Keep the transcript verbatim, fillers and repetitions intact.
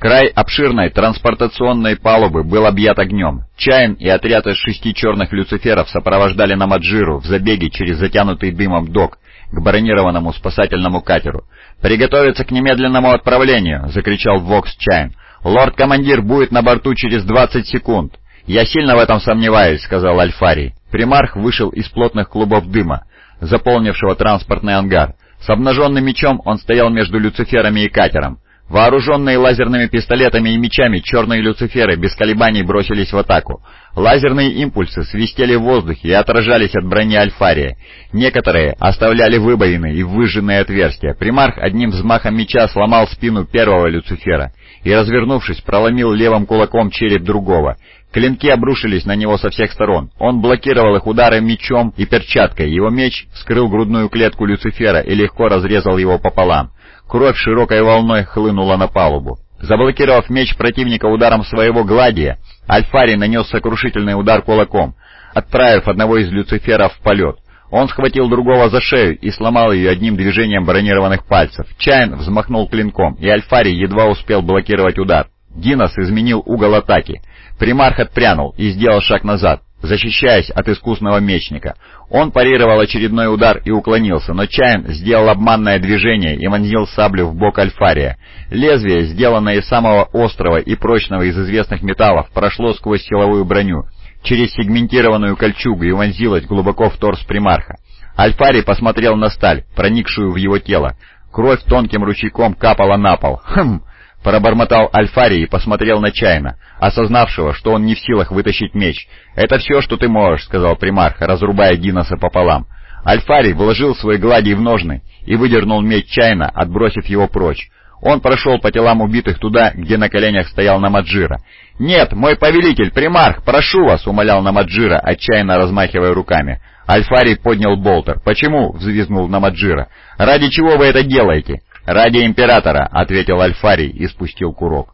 Край обширной транспортационной палубы был объят огнем. Чайн и отряд из шести черных люциферов сопровождали Намаджиру в забеге через затянутый дымом док к бронированному спасательному катеру. «Приготовиться к немедленному отправлению!» — закричал Вокс Чайн. «Лорд-командир будет на борту через двадцать секунд!» «Я сильно в этом сомневаюсь», — сказал Альфарий. Примарх вышел из плотных клубов дыма, заполнившего транспортный ангар. С обнаженным мечом он стоял между люциферами и катером. Вооруженные лазерными пистолетами и мечами, черные люциферы без колебаний бросились в атаку. Лазерные импульсы свистели в воздухе и отражались от брони Альфария. Некоторые оставляли выбоины и выжженные отверстия. Примарх одним взмахом меча сломал спину первого люцифера и, развернувшись, проломил левым кулаком череп другого. Клинки обрушились на него со всех сторон. Он блокировал их ударом мечом и перчаткой. Его меч вскрыл грудную клетку Люцифера и легко разрезал его пополам. Кровь широкой волной хлынула на палубу. Заблокировав меч противника ударом своего гладия, Альфарий нанес сокрушительный удар кулаком, отправив одного из Люциферов в полет. Он схватил другого за шею и сломал ее одним движением бронированных пальцев. Чайн взмахнул клинком, и Альфарий едва успел блокировать удар. Динос изменил угол атаки. Примарх отпрянул и сделал шаг назад, защищаясь от искусного мечника. Он парировал очередной удар и уклонился, но Чайн сделал обманное движение и вонзил саблю в бок Альфария. Лезвие, сделанное из самого острого и прочного из известных металлов, прошло сквозь силовую броню, через сегментированную кольчугу и вонзилось глубоко в торс примарха. Альфарий посмотрел на сталь, проникшую в его тело. Кровь тонким ручейком капала на пол. «Хм!» — пробормотал Альфарий и посмотрел на Чайна, осознавшего, что он не в силах вытащить меч. «Это все, что ты можешь», — сказал примарх, разрубая Диноса пополам. Альфарий вложил свой гладий в ножны и выдернул меч Чайна, отбросив его прочь. Он прошел по телам убитых туда, где на коленях стоял Намаджира. «Нет, мой повелитель, примарх, прошу вас!» — умолял Намаджира, отчаянно размахивая руками. Альфарий поднял болтер. «Почему?» — взвизгнул Намаджира. «Ради чего вы это делаете?» «Ради императора», — ответил Альфарий и спустил курок.